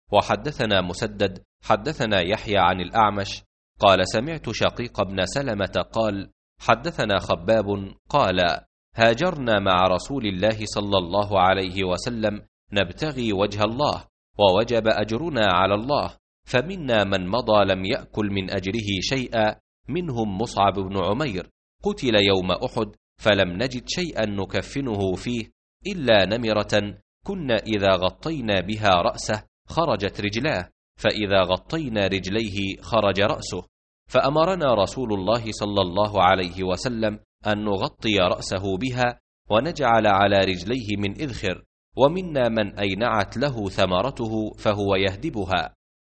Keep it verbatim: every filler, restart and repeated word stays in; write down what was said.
وحدثنا مسدد حدثنا يحيى عن الأعمش قال سمعت شقيق بن سلمة قال حدثنا خباب قال هاجرنا مع رسول الله صلى الله عليه وسلم نبتغي وجه الله ووجب أجرنا على الله، فمنا من مضى لم يأكل من أجره شيئا، منهم مصعب بن عمير قتل يوم أحد فلم نجد شيئا نكفنه فيه إلا نمرة كنا إذا غطينا بها رأسه خرجت رجلاه، فإذا غطينا رجليه خرج رأسه، فأمرنا رسول الله صلى الله عليه وسلم أن نغطي رأسه بها ونجعل على رجليه من إذخر، ومنا من أينعت له ثمرته فهو يهدبها،